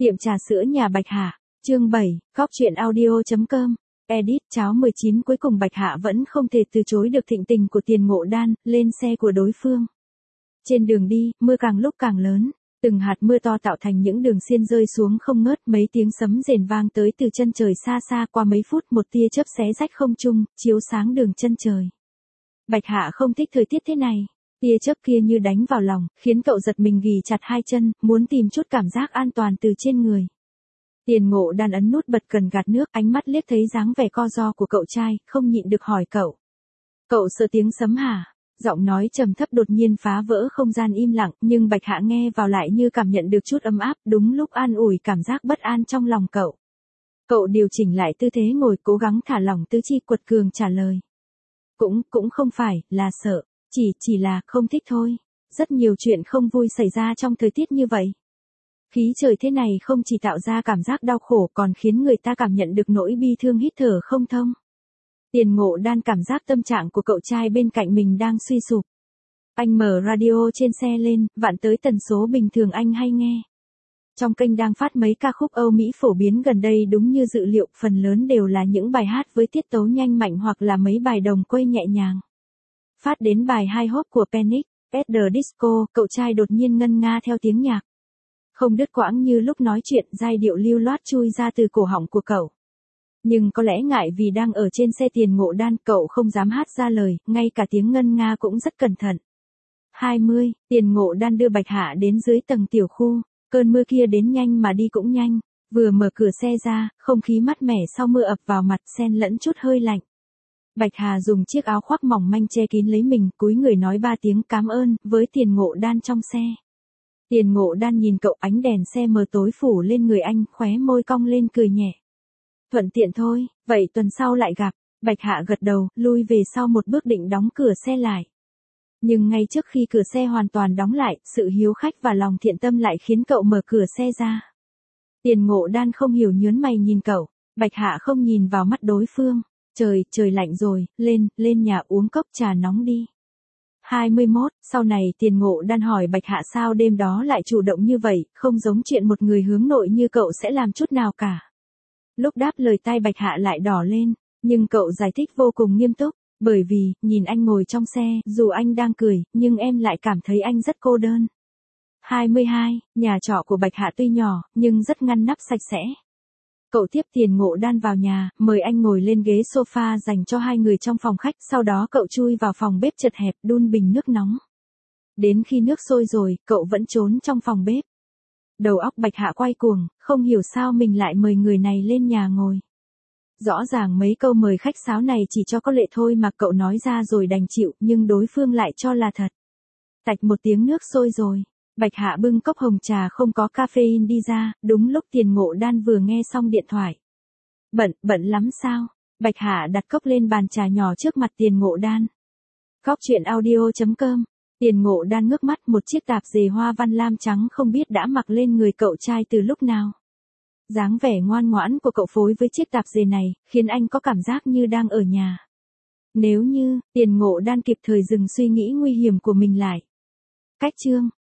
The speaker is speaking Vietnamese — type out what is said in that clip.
Tiệm trà sữa nhà Bạch Hạ, chương 7, Góc truyện audio.com, edit cháo 19. Cuối cùng Bạch Hạ vẫn không thể từ chối được thịnh tình của Tiền Ngộ Đan, lên xe của đối phương. Trên đường đi, mưa càng lúc càng lớn, từng hạt mưa to tạo thành những đường xiên rơi xuống không ngớt, mấy tiếng sấm rền vang tới từ chân trời xa xa, qua mấy phút một tia chớp xé rách không trung, chiếu sáng đường chân trời. Bạch Hạ không thích thời tiết thế này. Tia chớp kia như đánh vào lòng, khiến cậu giật mình ghì chặt hai chân, muốn tìm chút cảm giác an toàn từ trên người. Tiền Ngộ Đan ấn nút bật cần gạt nước, ánh mắt liếc thấy dáng vẻ co ro của cậu trai, không nhịn được hỏi cậu. Cậu sợ tiếng sấm hả? Giọng nói trầm thấp đột nhiên phá vỡ không gian im lặng, nhưng Bạch Hạ nghe vào lại như cảm nhận được chút ấm áp, đúng lúc an ủi cảm giác bất an trong lòng cậu. Cậu điều chỉnh lại tư thế ngồi, cố gắng thả lỏng tứ chi, quật cường trả lời. Cũng không phải là sợ. Chỉ là không thích thôi. Rất nhiều chuyện không vui xảy ra trong thời tiết như vậy. Khí trời thế này không chỉ tạo ra cảm giác đau khổ còn khiến người ta cảm nhận được nỗi bi thương hít thở không thông. Tiền Ngộ Đan cảm giác tâm trạng của cậu trai bên cạnh mình đang suy sụp. Anh mở radio trên xe lên, vặn tới tần số bình thường anh hay nghe. Trong kênh đang phát mấy ca khúc Âu Mỹ phổ biến gần đây, đúng như dự liệu, phần lớn đều là những bài hát với tiết tấu nhanh mạnh hoặc là mấy bài đồng quây nhẹ nhàng. Phát đến bài High Hope của Panic, at the Disco, cậu trai đột nhiên ngân nga theo tiếng nhạc. Không đứt quãng như lúc nói chuyện, giai điệu lưu loát chui ra từ cổ họng của cậu. Nhưng có lẽ ngại vì đang ở trên xe Tiền Ngộ Đan, cậu không dám hát ra lời, ngay cả tiếng ngân nga cũng rất cẩn thận. 20, Tiền Ngộ Đan đưa Bạch Hạ đến dưới tầng tiểu khu, cơn mưa kia đến nhanh mà đi cũng nhanh, vừa mở cửa xe ra, không khí mát mẻ sau mưa ập vào mặt, xen lẫn chút hơi lạnh. Bạch Hà dùng chiếc áo khoác mỏng manh che kín lấy mình, cúi người nói 3 tiếng cảm ơn với Tiền Ngộ Đan trong xe. Tiền Ngộ Đan nhìn cậu, ánh đèn xe mờ tối phủ lên người anh, khóe môi cong lên cười nhẹ. Thuận tiện thôi, vậy tuần sau lại gặp. Bạch Hạ gật đầu, lui về sau một bước định đóng cửa xe lại. Nhưng ngay trước khi cửa xe hoàn toàn đóng lại, sự hiếu khách và lòng thiện tâm lại khiến cậu mở cửa xe ra. Tiền Ngộ Đan không hiểu nhớn mày nhìn cậu, Bạch Hạ không nhìn vào mắt đối phương. Trời lạnh rồi, lên nhà uống cốc trà nóng đi. 21, sau này Tiền Ngộ Đan hỏi Bạch Hạ sao đêm đó lại chủ động như vậy, không giống chuyện một người hướng nội như cậu sẽ làm chút nào cả. Lúc đáp lời tai Bạch Hạ lại đỏ lên, nhưng cậu giải thích vô cùng nghiêm túc, bởi vì, nhìn anh ngồi trong xe, dù anh đang cười, nhưng em lại cảm thấy anh rất cô đơn. 22, nhà trọ của Bạch Hạ tuy nhỏ, nhưng rất ngăn nắp sạch sẽ. Cậu tiếp Tiền Ngộ Đan vào nhà, mời anh ngồi lên ghế sofa dành cho hai người trong phòng khách, sau đó cậu chui vào phòng bếp chật hẹp, đun bình nước nóng. Đến khi nước sôi rồi, cậu vẫn trốn trong phòng bếp. Đầu óc Bạch Hạ quay cuồng, không hiểu sao mình lại mời người này lên nhà ngồi. Rõ ràng mấy câu mời khách sáo này chỉ cho có lệ thôi mà cậu nói ra rồi đành chịu, nhưng đối phương lại cho là thật. Tạch một tiếng nước sôi rồi. Bạch Hạ bưng cốc hồng trà không có caffeine đi ra, đúng lúc Tiền Ngộ Đan vừa nghe xong điện thoại. Bận lắm sao? Bạch Hạ đặt cốc lên bàn trà nhỏ trước mặt Tiền Ngộ Đan. Góc truyện audio.com, Tiền Ngộ Đan ngước mắt, một chiếc tạp dề hoa văn lam trắng không biết đã mặc lên người cậu trai từ lúc nào. Dáng vẻ ngoan ngoãn của cậu phối với chiếc tạp dề này, khiến anh có cảm giác như đang ở nhà. Nếu như, Tiền Ngộ Đan kịp thời dừng suy nghĩ nguy hiểm của mình lại. Cách chương